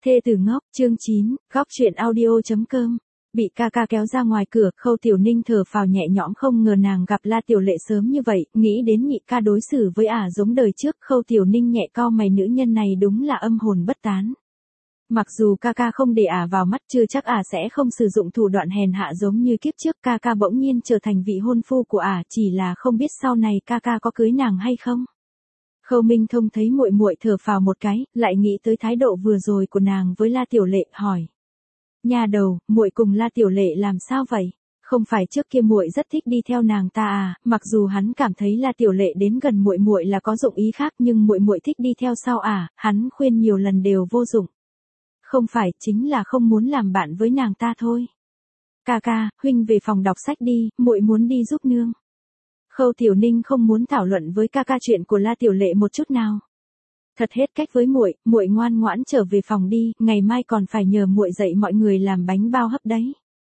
Thê tử ngốc, chương 9, góc truyện audio.com. Bị ca ca kéo ra ngoài cửa, Khâu Tiểu Ninh thở phào nhẹ nhõm, không ngờ nàng gặp La Tiểu Lệ sớm như vậy, nghĩ đến nhị ca đối xử với ả giống đời trước, Khâu Tiểu Ninh nhẹ cau mày, nữ nhân này đúng là âm hồn bất tán. Mặc dù ca ca không để ả vào mắt, chưa chắc ả sẽ không sử dụng thủ đoạn hèn hạ giống như kiếp trước, ca ca bỗng nhiên trở thành vị hôn phu của ả, chỉ là không biết sau này ca ca có cưới nàng hay không. Khâu Minh Thông thấy muội muội thở phào một cái, lại nghĩ tới thái độ vừa rồi của nàng với La Tiểu Lệ, hỏi: "Nha đầu, muội cùng La Tiểu Lệ làm sao vậy? Không phải trước kia muội rất thích đi theo nàng ta à?" Mặc dù hắn cảm thấy La Tiểu Lệ đến gần muội muội là có dụng ý khác, nhưng muội muội thích đi theo sau ả, hắn khuyên nhiều lần đều vô dụng. "Không phải, chính là không muốn làm bạn với nàng ta thôi." "Ca ca, huynh về phòng đọc sách đi, muội muốn đi giúp nương." Khâu Tiểu Ninh không muốn thảo luận với ca ca chuyện của La Tiểu Lệ một chút nào. Thật hết cách với muội, muội ngoan ngoãn trở về phòng đi, ngày mai còn phải nhờ muội dạy mọi người làm bánh bao hấp đấy.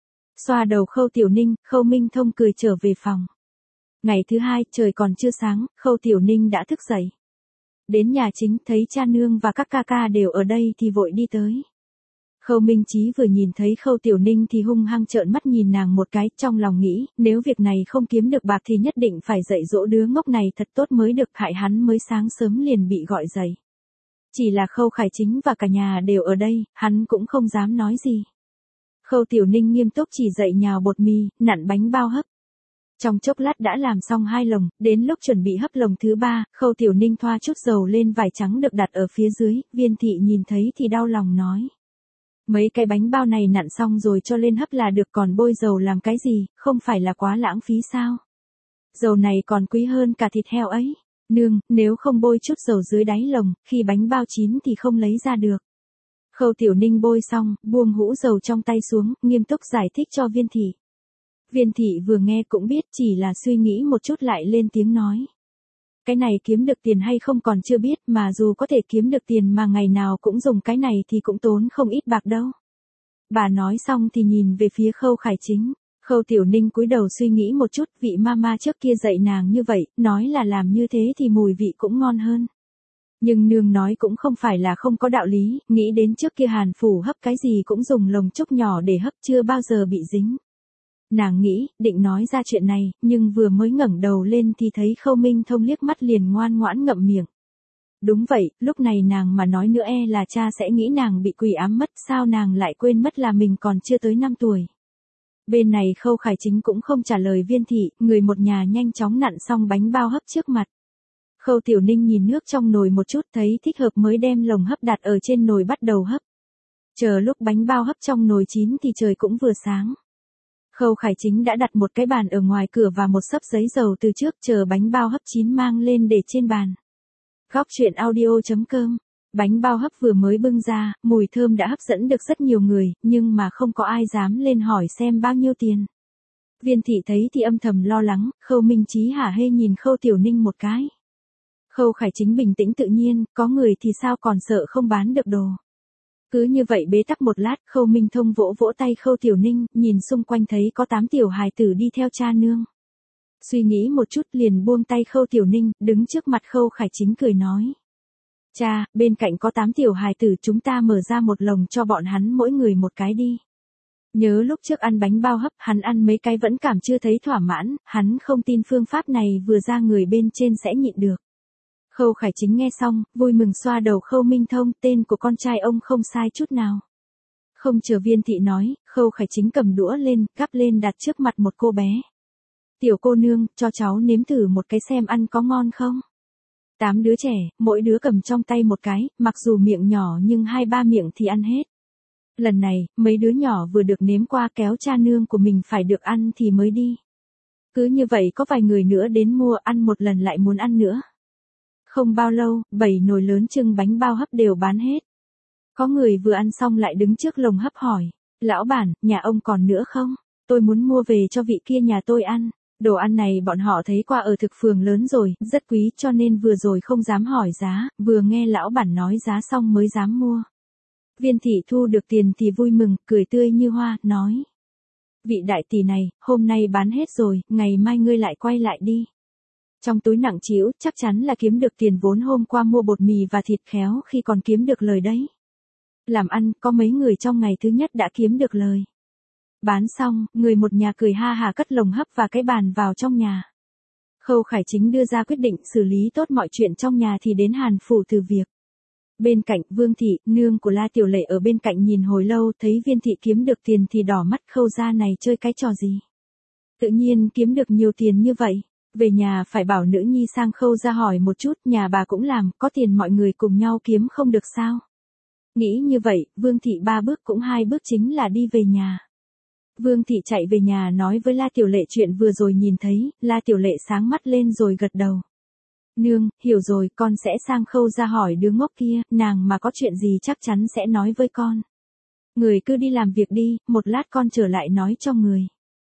Xoa đầu Khâu Tiểu Ninh, Khâu Minh Thông cười trở về phòng. Ngày thứ hai, trời còn chưa sáng, Khâu Tiểu Ninh đã thức dậy. Đến nhà chính, thấy cha nương và các ca ca đều ở đây thì vội đi tới. Khâu Minh Chí vừa nhìn thấy Khâu Tiểu Ninh thì hung hăng trợn mắt nhìn nàng một cái, trong lòng nghĩ, nếu việc này không kiếm được bạc thì nhất định phải dạy dỗ đứa ngốc này thật tốt mới được, hại hắn mới sáng sớm liền bị gọi dậy. Chỉ là Khâu Khải Chính và cả nhà đều ở đây, hắn cũng không dám nói gì. Khâu Tiểu Ninh nghiêm túc chỉ dạy nhào bột mì, nặn bánh bao hấp. Trong chốc lát đã làm xong 2 lồng, đến lúc chuẩn bị hấp lồng thứ 3, Khâu Tiểu Ninh thoa chút dầu lên vải trắng được đặt ở phía dưới, Viên Thị nhìn thấy thì đau lòng nói: "Mấy cái bánh bao này nặn xong rồi cho lên hấp là được, còn bôi dầu làm cái gì, không phải là quá lãng phí sao? Dầu này còn quý hơn cả thịt heo ấy. Nương, nếu không bôi chút dầu dưới đáy lồng, khi bánh bao chín thì không lấy ra được." Khâu Tiểu Ninh bôi xong, buông hũ dầu trong tay xuống, nghiêm túc giải thích cho Viên Thị. Viên Thị vừa nghe cũng biết, chỉ là suy nghĩ một chút lại lên tiếng nói: "Cái này kiếm được tiền hay không còn chưa biết, mà dù có thể kiếm được tiền mà ngày nào cũng dùng cái này thì cũng tốn không ít bạc đâu." Bà nói xong thì nhìn về phía Khâu Khải Chính. Khâu Tiểu Ninh cúi đầu suy nghĩ một chút, vị mama trước kia dạy nàng như vậy, nói là làm như thế thì mùi vị cũng ngon hơn. Nhưng nương nói cũng không phải là không có đạo lý, nghĩ đến trước kia Hàn Phủ hấp cái gì cũng dùng lồng trúc nhỏ để hấp, chưa bao giờ bị dính. Nàng nghĩ, định nói ra chuyện này, nhưng vừa mới ngẩng đầu lên thì thấy Khâu Minh Thông liếc mắt liền ngoan ngoãn ngậm miệng. Đúng vậy, lúc này nàng mà nói nữa e là cha sẽ nghĩ nàng bị quỷ ám mất, sao nàng lại quên mất là mình còn chưa tới 5 tuổi. Bên này Khâu Khải Chính cũng không trả lời Viên Thị, người một nhà nhanh chóng nặn xong bánh bao hấp trước mặt. Khâu Tiểu Ninh nhìn nước trong nồi một chút, thấy thích hợp mới đem lồng hấp đặt ở trên nồi bắt đầu hấp. Chờ lúc bánh bao hấp trong nồi chín thì trời cũng vừa sáng. Khâu Khải Chính đã đặt một cái bàn ở ngoài cửa và một xấp giấy dầu từ trước, chờ bánh bao hấp chín mang lên để trên bàn. Góc truyện audio.com. Bánh bao hấp vừa mới bưng ra, mùi thơm đã hấp dẫn được rất nhiều người, nhưng mà không có ai dám lên hỏi xem bao nhiêu tiền. Viên Thị thấy thì âm thầm lo lắng, Khâu Minh Chí hả hê nhìn Khâu Tiểu Ninh một cái. Khâu Khải Chính bình tĩnh tự nhiên, có người thì sao còn sợ không bán được đồ. Cứ như vậy bế tắc một lát, Khâu Minh Thông vỗ vỗ tay Khâu Tiểu Ninh, nhìn xung quanh thấy có 8 tiểu hài tử đi theo cha nương. Suy nghĩ một chút liền buông tay Khâu Tiểu Ninh, đứng trước mặt Khâu Khải Chính cười nói: "Cha, bên cạnh có 8 tiểu hài tử, chúng ta mở ra một lồng cho bọn hắn mỗi người một cái đi." Nhớ lúc trước ăn bánh bao hấp, hắn ăn mấy cái vẫn cảm chưa thấy thỏa mãn, hắn không tin phương pháp này vừa ra người bên trên sẽ nhịn được. Khâu Khải Chính nghe xong, vui mừng xoa đầu Khâu Minh Thông, tên của con trai ông không sai chút nào. Không chờ Viên Thị nói, Khâu Khải Chính cầm đũa lên, gắp lên đặt trước mặt một cô bé. "Tiểu cô nương, cho cháu nếm thử một cái xem ăn có ngon không?" 8 đứa trẻ, mỗi đứa cầm trong tay một cái, mặc dù miệng nhỏ nhưng 2-3 miệng thì ăn hết. Lần này, mấy đứa nhỏ vừa được nếm qua kéo cha nương của mình phải được ăn thì mới đi. Cứ như vậy có vài người nữa đến mua, ăn một lần lại muốn ăn nữa. Không bao lâu, 7 nồi lớn trưng bánh bao hấp đều bán hết. Có người vừa ăn xong lại đứng trước lồng hấp hỏi: "Lão bản, nhà ông còn nữa không? Tôi muốn mua về cho vị kia nhà tôi ăn." Đồ ăn này bọn họ thấy qua ở thực phường lớn rồi, rất quý cho nên vừa rồi không dám hỏi giá, vừa nghe lão bản nói giá xong mới dám mua. Viên Thị thu được tiền thì vui mừng, cười tươi như hoa, nói: "Vị đại tỷ này, hôm nay bán hết rồi, ngày mai ngươi lại quay lại đi." Trong túi nặng trĩu, chắc chắn là kiếm được tiền vốn hôm qua mua bột mì và thịt, khéo khi còn kiếm được lời đấy. Làm ăn, có mấy người trong ngày thứ nhất đã kiếm được lời. Bán xong, người một nhà cười ha hà cất lồng hấp và cái bàn vào trong nhà. Khâu Khải Chính đưa ra quyết định xử lý tốt mọi chuyện trong nhà thì đến Hàn Phủ từ việc. Bên cạnh, Vương Thị, nương của La Tiểu Lệ ở bên cạnh nhìn hồi lâu, thấy Viên Thị kiếm được tiền thì đỏ mắt. Khâu gia này chơi cái trò gì? Tự nhiên kiếm được nhiều tiền như vậy. Về nhà phải bảo nữ nhi sang Khâu gia hỏi một chút, nhà bà cũng làm, có tiền mọi người cùng nhau kiếm không được sao? Nghĩ như vậy, Vương Thị 3 bước cũng 2 bước chính là đi về nhà. Vương Thị chạy về nhà nói với La Tiểu Lệ chuyện vừa rồi nhìn thấy. La Tiểu Lệ sáng mắt lên rồi gật đầu. Nương, hiểu rồi, con sẽ sang Khâu gia hỏi đứa ngốc kia, nàng mà có chuyện gì chắc chắn sẽ nói với con. Người cứ đi làm việc đi, một lát con trở lại nói cho người.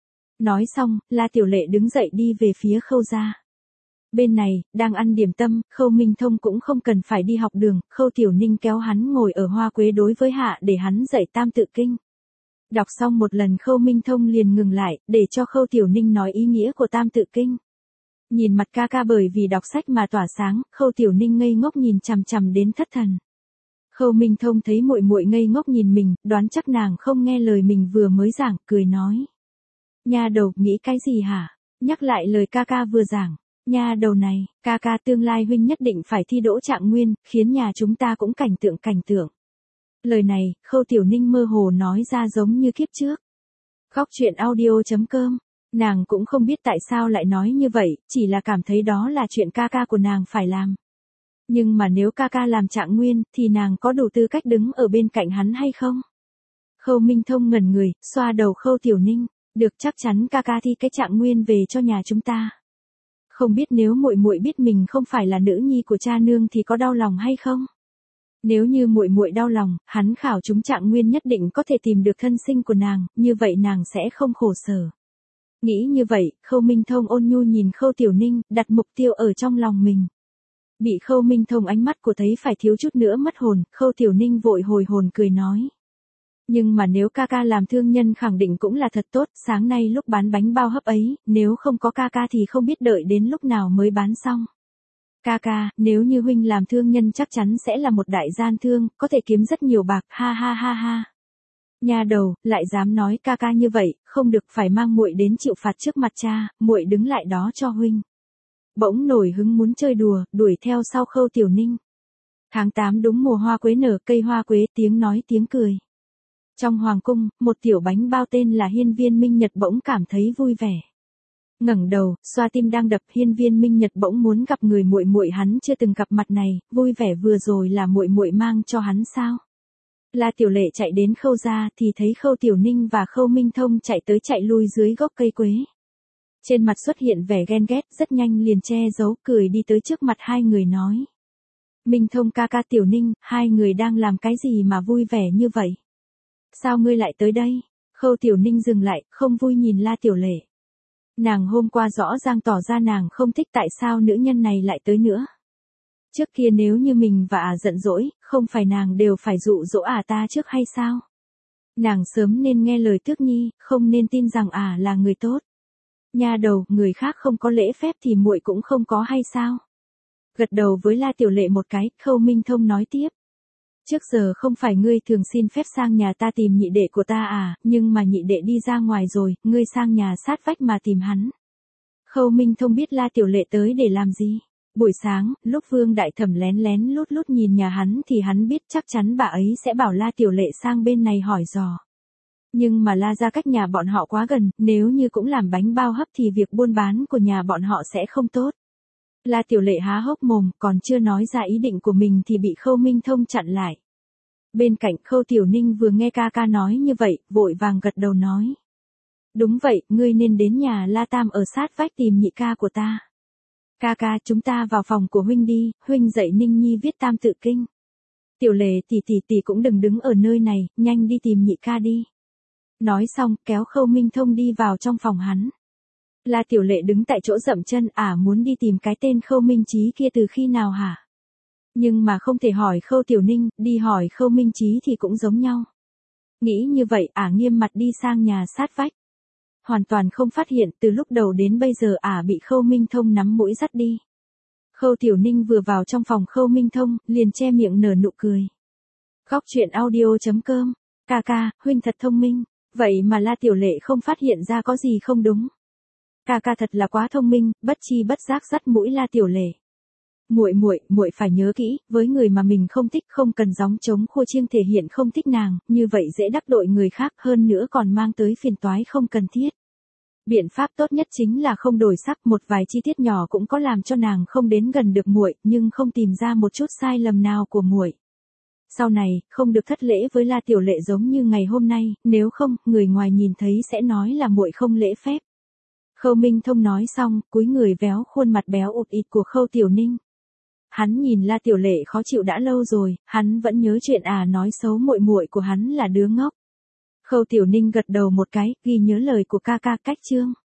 Nói xong, La Tiểu Lệ đứng dậy đi về phía Khâu gia. Bên này, đang ăn điểm tâm, Khâu Minh Thông cũng không cần phải đi học đường, Khâu Tiểu Ninh kéo hắn ngồi ở hoa quế đối với hạ để hắn dạy tam tự kinh. Đọc xong một lần Khâu Minh Thông liền ngừng lại, để cho Khâu Tiểu Ninh nói ý nghĩa của tam tự kinh. Nhìn mặt ca ca bởi vì đọc sách mà tỏa sáng, Khâu Tiểu Ninh ngây ngốc nhìn chằm chằm đến thất thần. Khâu Minh Thông thấy muội muội ngây ngốc nhìn mình, đoán chắc nàng không nghe lời mình vừa mới giảng, cười nói. Nha đầu, nghĩ cái gì hả? Nhắc lại lời ca ca vừa giảng. Nha đầu này, ca ca tương lai huynh nhất định phải thi đỗ trạng nguyên, khiến nhà chúng ta cũng cảnh tượng. Lời này, Khâu Tiểu Ninh mơ hồ nói ra giống như kiếp trước. Góc truyện audio.com. Nàng cũng không biết tại sao lại nói như vậy, chỉ là cảm thấy đó là chuyện ca ca của nàng phải làm. Nhưng mà nếu ca ca làm trạng nguyên, thì nàng có đủ tư cách đứng ở bên cạnh hắn hay không? Khâu Minh Thông ngẩn người, xoa đầu Khâu Tiểu Ninh. Được, chắc chắn ca ca thi cái trạng nguyên về cho nhà chúng ta. Không biết nếu muội muội biết mình không phải là nữ nhi của cha nương thì có đau lòng hay không? Nếu như muội muội đau lòng, hắn khảo chúng trạng nguyên nhất định có thể tìm được thân sinh của nàng, như vậy nàng sẽ không khổ sở. Nghĩ như vậy, Khâu Minh Thông ôn nhu nhìn Khâu Tiểu Ninh, đặt mục tiêu ở trong lòng mình. Bị Khâu Minh Thông ánh mắt của thấy phải thiếu chút nữa mất hồn, Khâu Tiểu Ninh vội hồi hồn cười nói. Nhưng mà nếu ca ca làm thương nhân khẳng định cũng là thật tốt, sáng nay lúc bán bánh bao hấp ấy, nếu không có ca ca thì không biết đợi đến lúc nào mới bán xong. Ca ca, nếu như huynh làm thương nhân chắc chắn sẽ là một đại gian thương, có thể kiếm rất nhiều bạc, ha ha ha ha. Nha đầu, lại dám nói ca ca như vậy, không được, phải mang muội đến chịu phạt trước mặt cha, muội đứng lại đó cho huynh. Bỗng nổi hứng muốn chơi đùa, đuổi theo sau Khâu Tiểu Ninh. Tháng 8 đúng mùa hoa quế nở, cây hoa quế tiếng nói tiếng cười. Trong hoàng cung, một tiểu bánh bao tên là Hiên Viên Minh Nhật bỗng cảm thấy vui vẻ. Ngẩng đầu, xoa tim đang đập, Hiên Viên Minh Nhật bỗng muốn gặp người muội muội hắn chưa từng gặp mặt này, vui vẻ vừa rồi là muội muội mang cho hắn sao? La Tiểu Lệ chạy đến Khâu gia thì thấy Khâu Tiểu Ninh và Khâu Minh Thông chạy tới chạy lui dưới gốc cây quế. Trên mặt xuất hiện vẻ ghen ghét, rất nhanh liền che giấu, cười đi tới trước mặt hai người nói. Minh Thông ca ca, Tiểu Ninh, hai người đang làm cái gì mà vui vẻ như vậy? Sao ngươi lại tới đây? Khâu Tiểu Ninh dừng lại, không vui nhìn La Tiểu Lệ. Nàng hôm qua rõ ràng tỏ ra nàng không thích, tại sao nữ nhân này lại tới nữa? Trước kia nếu như mình và giận dỗi, không phải nàng đều phải dụ dỗ ta trước hay sao? Nàng sớm nên nghe lời Tước Nhi, không nên tin rằng là người tốt. Nha đầu, người khác không có lễ phép thì muội cũng không có hay sao? Gật đầu với La Tiểu Lệ một cái, Khâu Minh Thông nói tiếp. Trước giờ không phải ngươi thường xin phép sang nhà ta tìm nhị đệ của ta nhưng mà nhị đệ đi ra ngoài rồi, ngươi sang nhà sát vách mà tìm hắn. Khâu Minh Thông biết La Tiểu Lệ tới để làm gì. Buổi sáng, lúc Vương Đại Thẩm lén lén lút lút nhìn nhà hắn thì hắn biết chắc chắn bà ấy sẽ bảo La Tiểu Lệ sang bên này hỏi dò. Nhưng mà La gia cách nhà bọn họ quá gần, nếu như cũng làm bánh bao hấp thì việc buôn bán của nhà bọn họ sẽ không tốt. La Tiểu Lệ há hốc mồm, còn chưa nói ra ý định của mình thì bị Khâu Minh Thông chặn lại. Bên cạnh Khâu Tiểu Ninh vừa nghe ca ca nói như vậy, vội vàng gật đầu nói. Đúng vậy, ngươi nên đến nhà La Tam ở sát vách tìm nhị ca của ta. Ca ca, chúng ta vào phòng của huynh đi, huynh dạy Ninh Nhi viết tam tự kinh. Tiểu Lệ tỷ cũng đừng đứng ở nơi này, nhanh đi tìm nhị ca đi. Nói xong, kéo Khâu Minh Thông đi vào trong phòng hắn. La Tiểu Lệ đứng tại chỗ dậm chân, muốn đi tìm cái tên Khâu Minh Chí kia từ khi nào hả? Nhưng mà không thể hỏi Khâu Tiểu Ninh, đi hỏi Khâu Minh Chí thì cũng giống nhau. Nghĩ như vậy, nghiêm mặt đi sang nhà sát vách. Hoàn toàn không phát hiện, từ lúc đầu đến bây giờ bị Khâu Minh Thông nắm mũi dắt đi. Khâu Tiểu Ninh vừa vào trong phòng Khâu Minh Thông, liền che miệng nở nụ cười. Góc truyện audio.com. Ca ca, huynh thật thông minh. Vậy mà La Tiểu Lệ không phát hiện ra có gì không đúng. Ca ca thật là quá thông minh, bất chi bất giác dắt mũi La Tiểu Lệ. Muội phải nhớ kỹ, với người mà mình không thích không cần gióng trống khua chiêng thể hiện không thích nàng, như vậy dễ đắc tội người khác, hơn nữa còn mang tới phiền toái không cần thiết. Biện pháp tốt nhất chính là không đổi sắc, một vài chi tiết nhỏ cũng có làm cho nàng không đến gần được muội, nhưng không tìm ra một chút sai lầm nào của muội. Sau này, không được thất lễ với La Tiểu Lệ giống như ngày hôm nay, nếu không, người ngoài nhìn thấy sẽ nói là muội không lễ phép. Khâu Minh Thông nói xong, cúi người véo khuôn mặt béo ụt ịt của Khâu Tiểu Ninh. Hắn nhìn La Tiểu Lệ khó chịu đã lâu rồi, hắn vẫn nhớ chuyện nói xấu muội của hắn là đứa ngốc. Khâu Tiểu Ninh gật đầu một cái, ghi nhớ lời của ca ca cách chương.